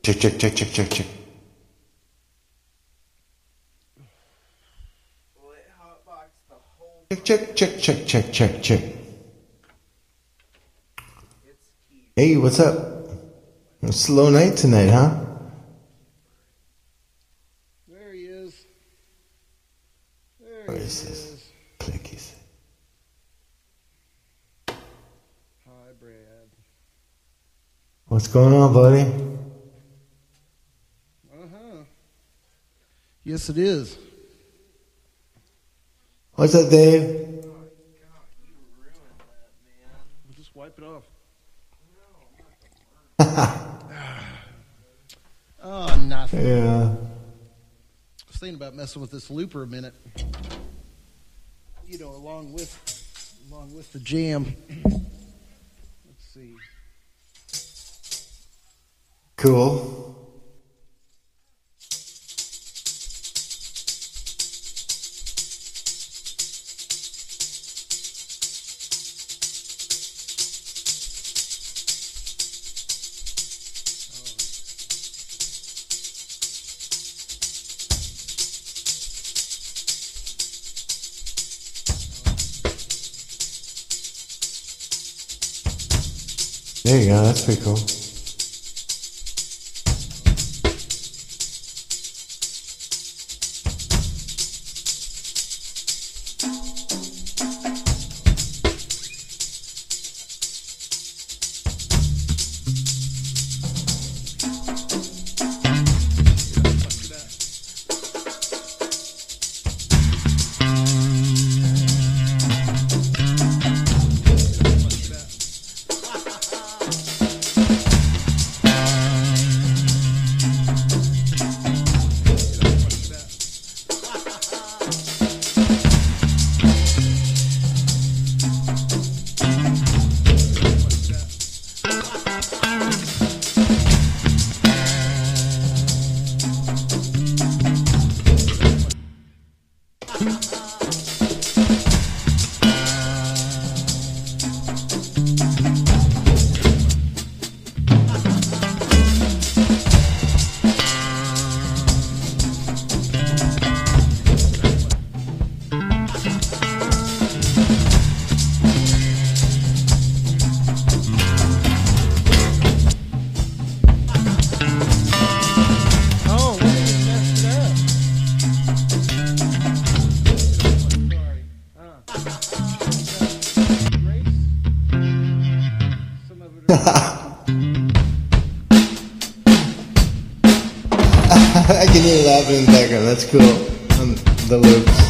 Check, check, check, check, check, check. Check, check, check, check, check, check, check. Hey, what's up? A slow night tonight, huh? There he is. There Where he is this? is. Clickies. Hi, Brad. What's going on, buddy? Uh-huh. Yes, it is. What's up, Dave? We'll just wipe it off. Oh, nothing. Yeah. I was thinking about messing with this looper a minute. You know, along with the jam. Let's see. Cool. There you go, that's pretty cool. Oh, what did you mess it up? Sorry. Grace? Some of it I can hear you laughing in the background, that's cool. On the loops.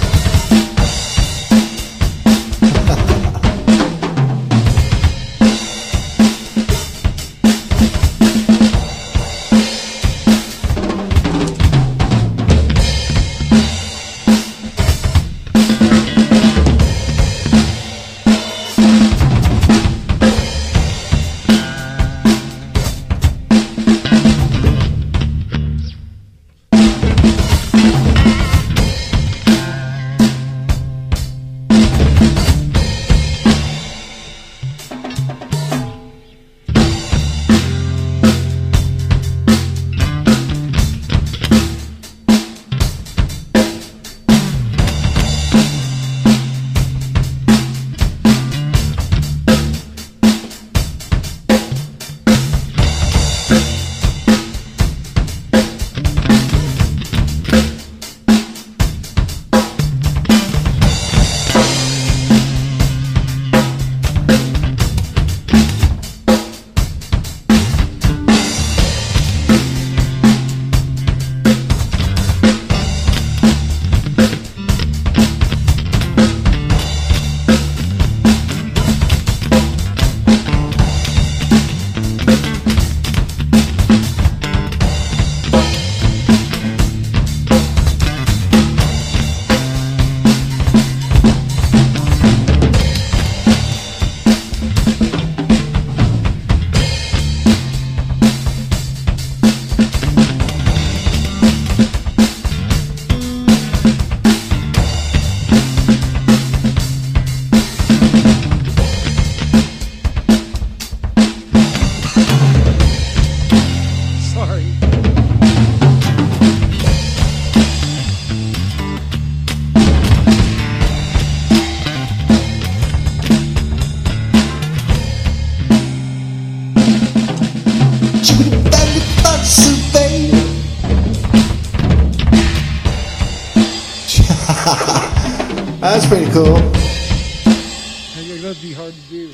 pretty cool. That'd be hard to do.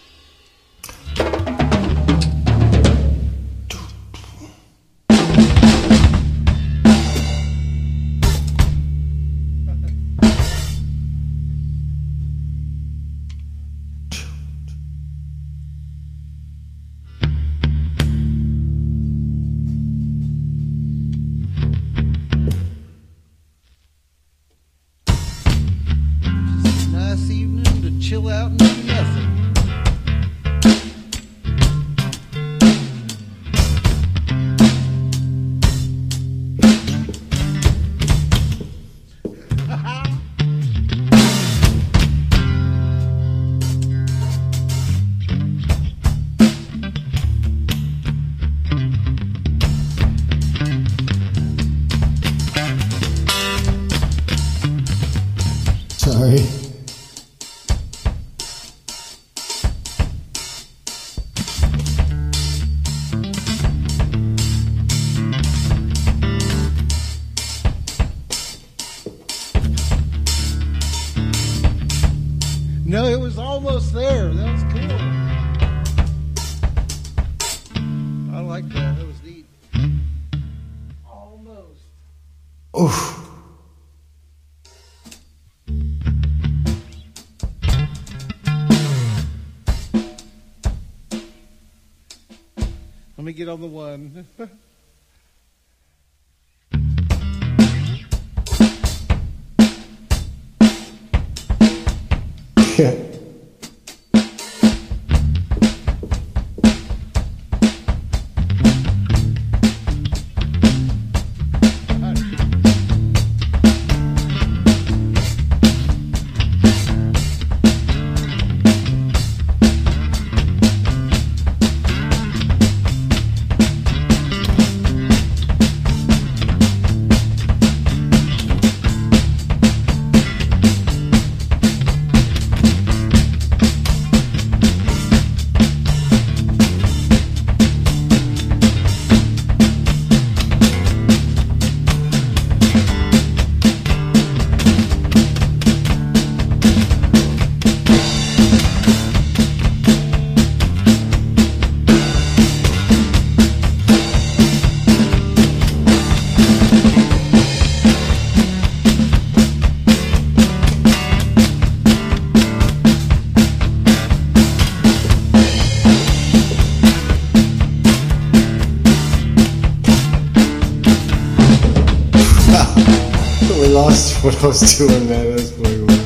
Chill out and do nothing. Sorry. No, it was almost there. That was cool. I like that. That was neat. Almost. Oof. Let me get on the one. Yeah. We lost what I was doing, man. That's pretty cool.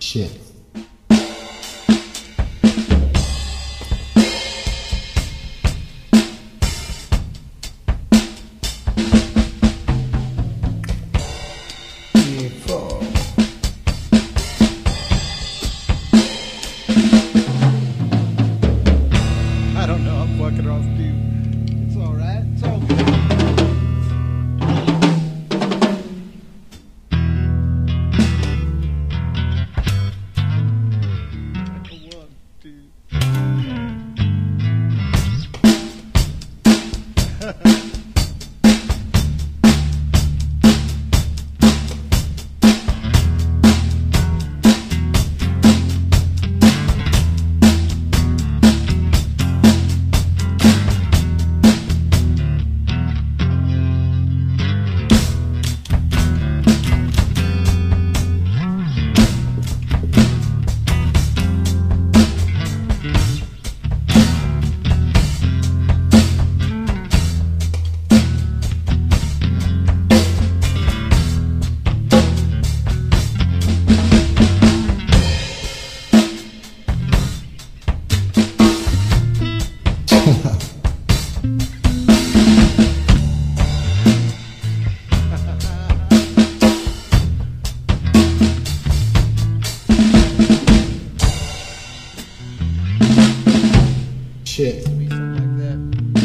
Shit. I don't know. I'm fucking off, dude. It's all right. It's all good. One, two. Shit. Something like that.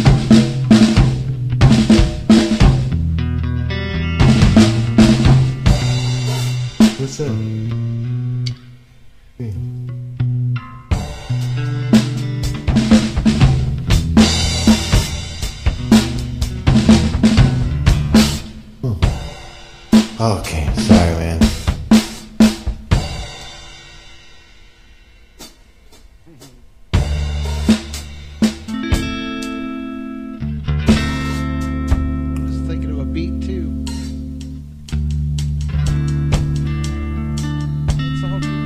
What's up? Hey. Okay, sorry, man. Just thinking of a beat too. It's all good.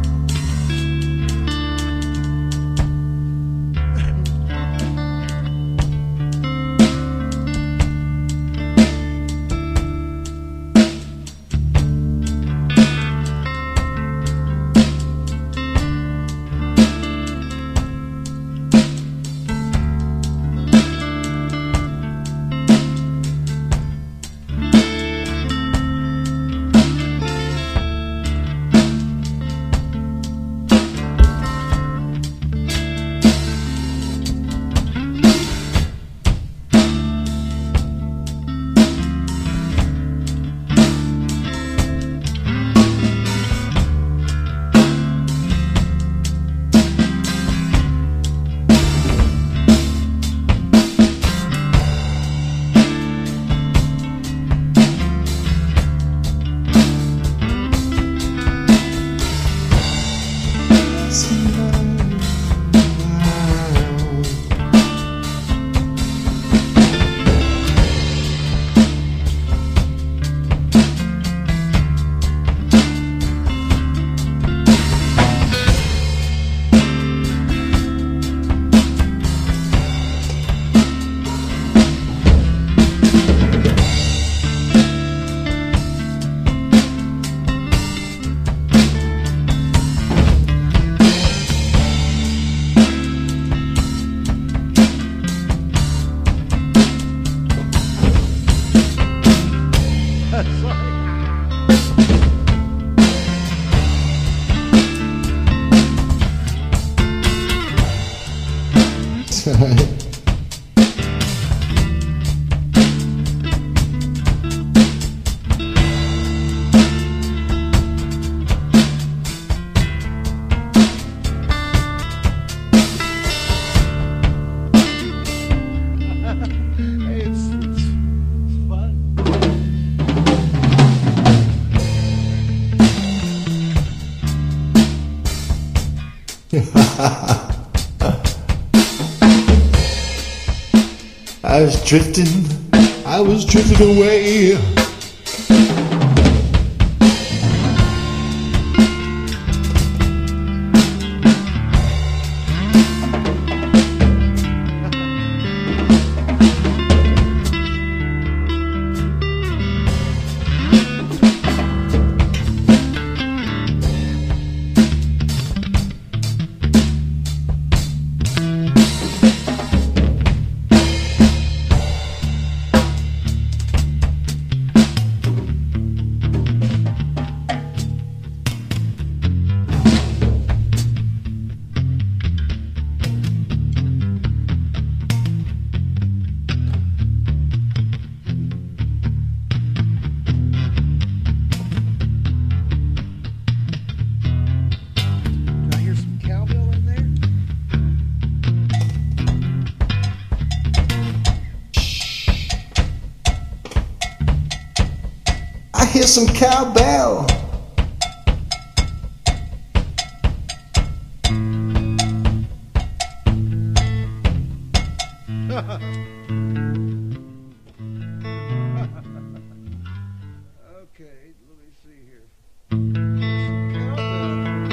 Sorry. Hey, it's fun. I was drifting away. I hear some cowbell. Okay, let me see here. Some cowbell.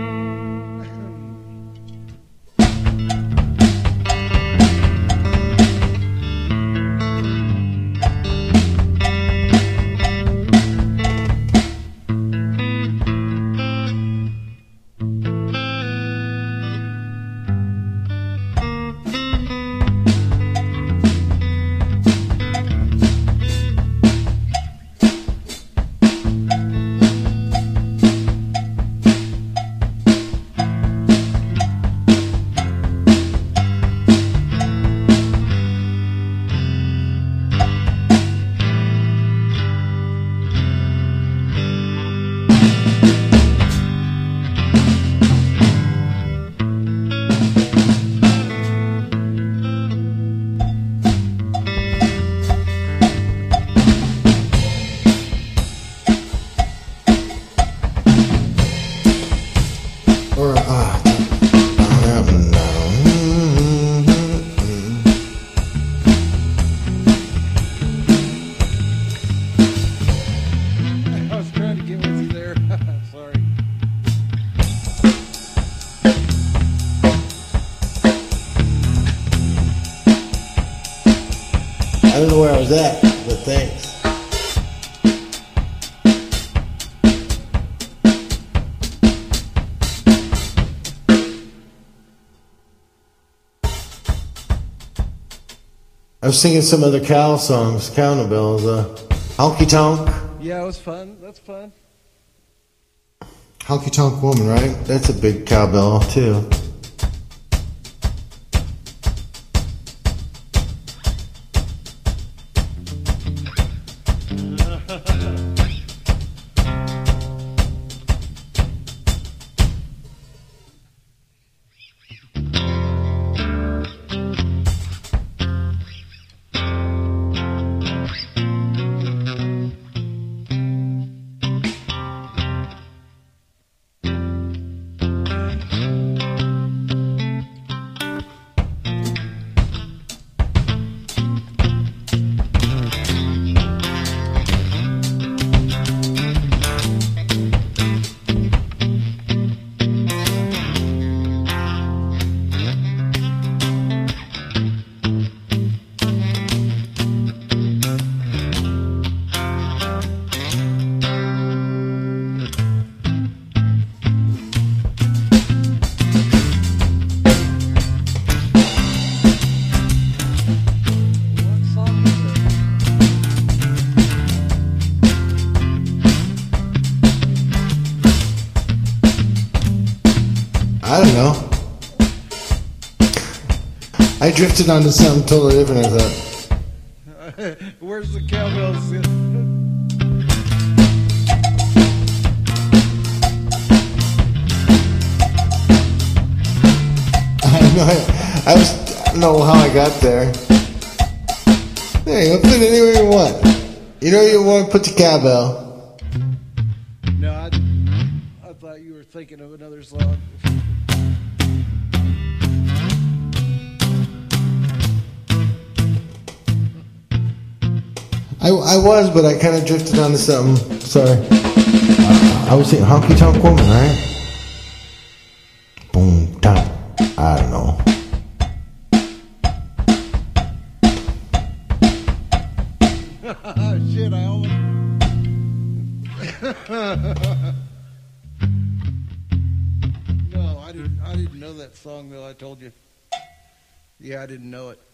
Or, I was trying to get with you there. Sorry. I don't know where I was at, but thanks. I was singing some other cow songs, cowbells, Honky Tonk. Yeah, it was fun. That's fun. Honky Tonk Woman, right? That's a big cowbell, too. What song was it? I don't know. I drifted onto something totally different, I thought. Where's the cowbells? I don't know how I got there. There you go, put it anywhere you want. You know you want to put the cowbell. No, I thought you were thinking of another song. I was, but I kind of drifted onto something. Sorry. I was saying Honky Tonk Woman, right? Boom, dot. I don't know. Shit, I almost. No, I didn't know that song though. I told you. Yeah, I didn't know it.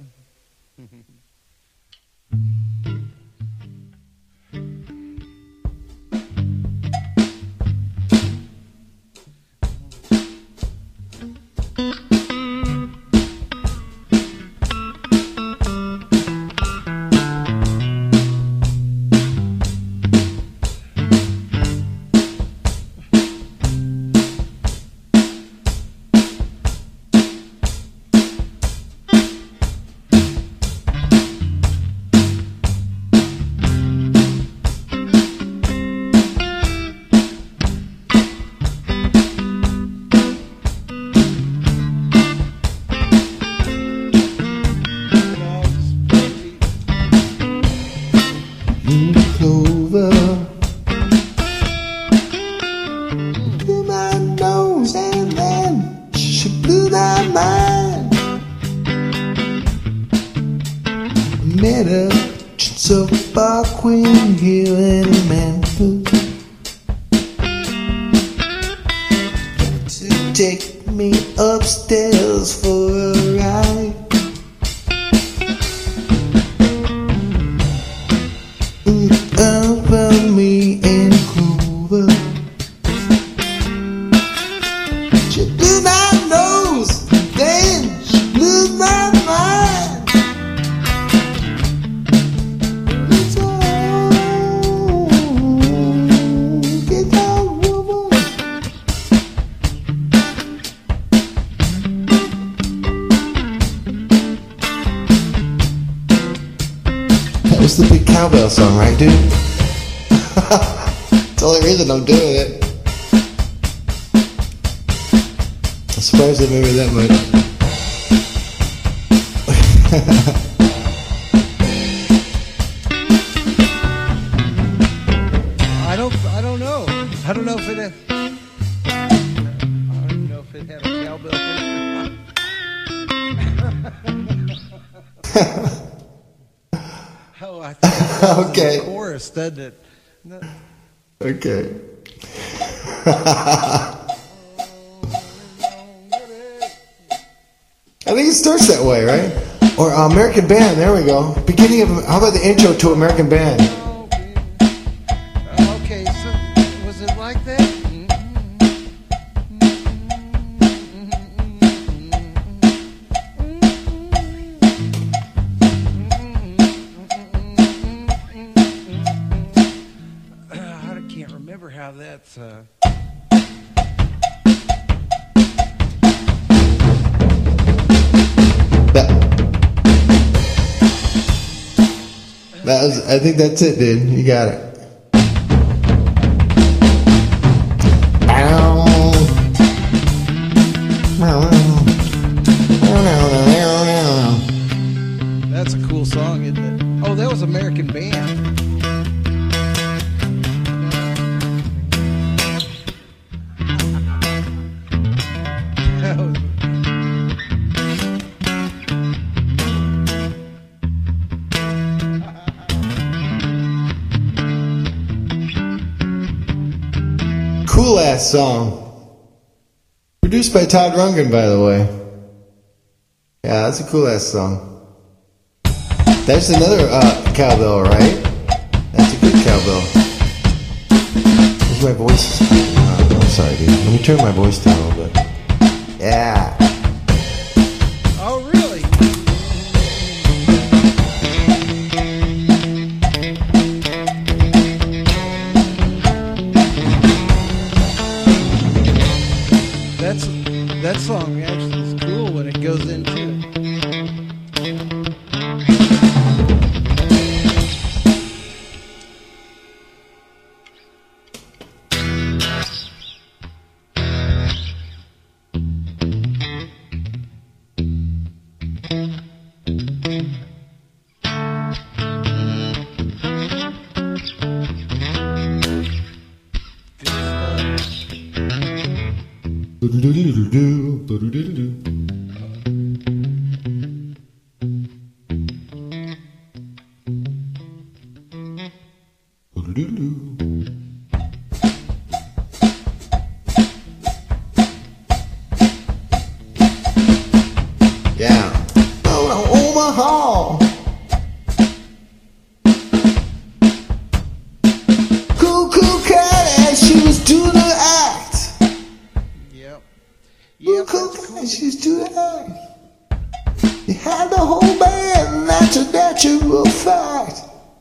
Clover. Blew my nose and then she blew my mind. Met her just a bar queen here in Memphis to take me upstairs for a ride. Up me in Clover. She blew my nose, then she blew my mind. It's all get out, woman. That was the big cowbell song, right, dude? That's the only reason I'm doing it. I'm surprised I remember that much. I don't know. I don't know if it had. I don't even know if it had a cowbell in it. Oh, I think it Okay. the chorus, doesn't it? No. Okay. I think it starts that way, right? Or American Band, there we go. Beginning of, how about the intro to American Band? Okay, so was it like that? I can't remember how that's. That was, I think that's it, dude. You got it. That's a cool song, isn't it? Oh, that was American Band. Cool ass song. Produced by Todd Rundgren, by the way. Yeah, that's a cool ass song. That's another cowbell, right? That's a good cowbell. Where's my voice? Oh, I'm sorry, dude. Let me turn my voice down a little bit. Yeah. Oh, really? That song actually is cool when it goes into it. Yeah. Oh, Omaha. Cool cat, and she was doing her act. Yep. Cool cat, she was doing her act. You had the whole band, that's a natural fact.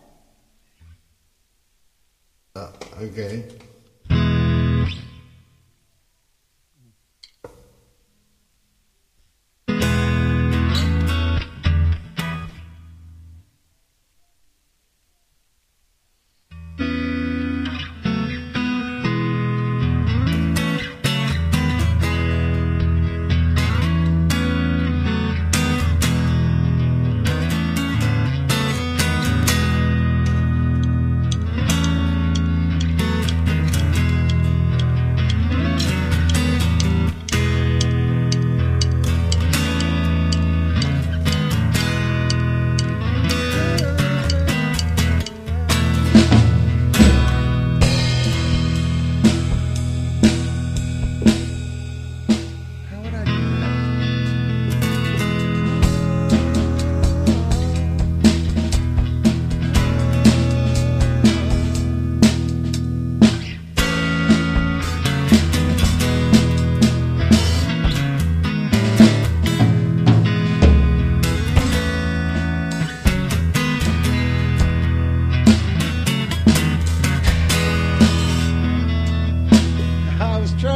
Okay.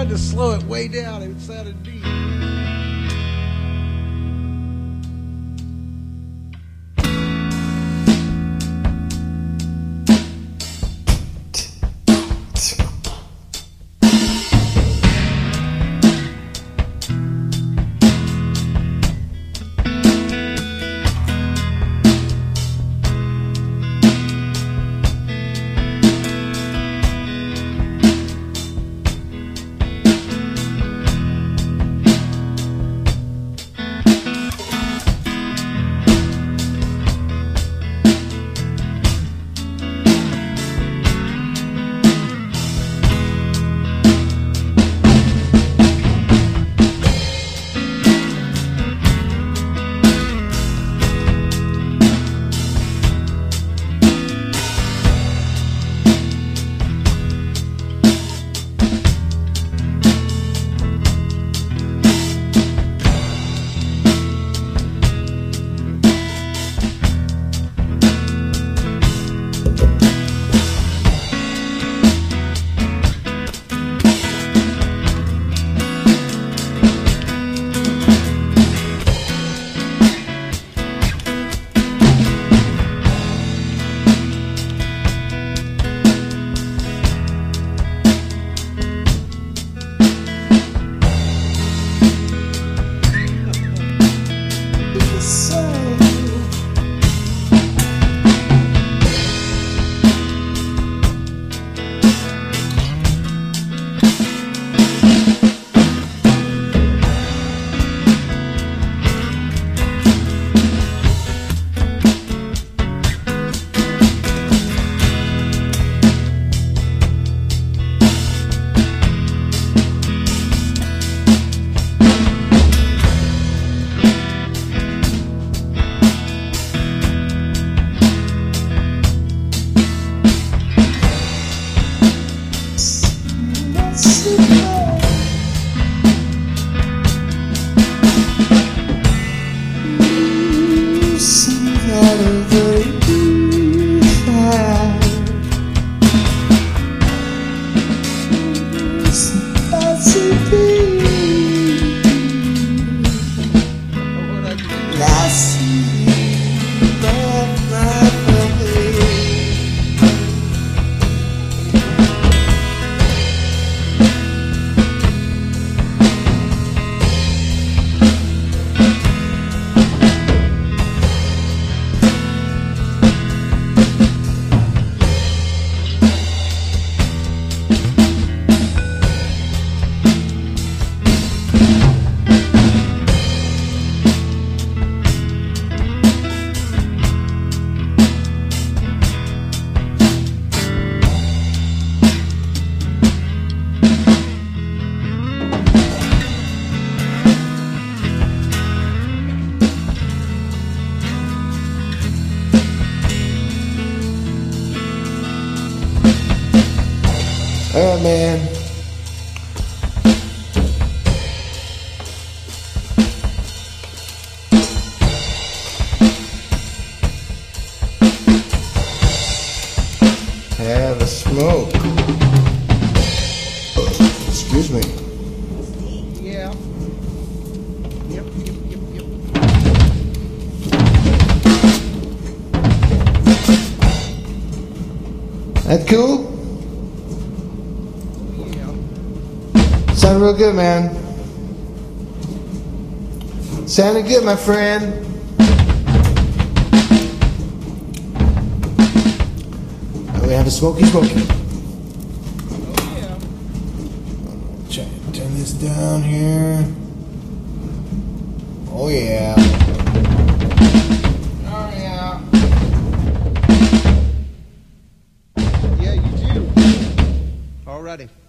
had to slow it way down. It sounded deep. Alright, man. Have a smoke. Excuse me. Yeah. Yep. That cool? Yeah. Sounded real good, man. Sounded good, my friend. We have a smoky. Oh yeah. Turn this down here. Oh yeah. Oh yeah. Yeah, you do. Alrighty.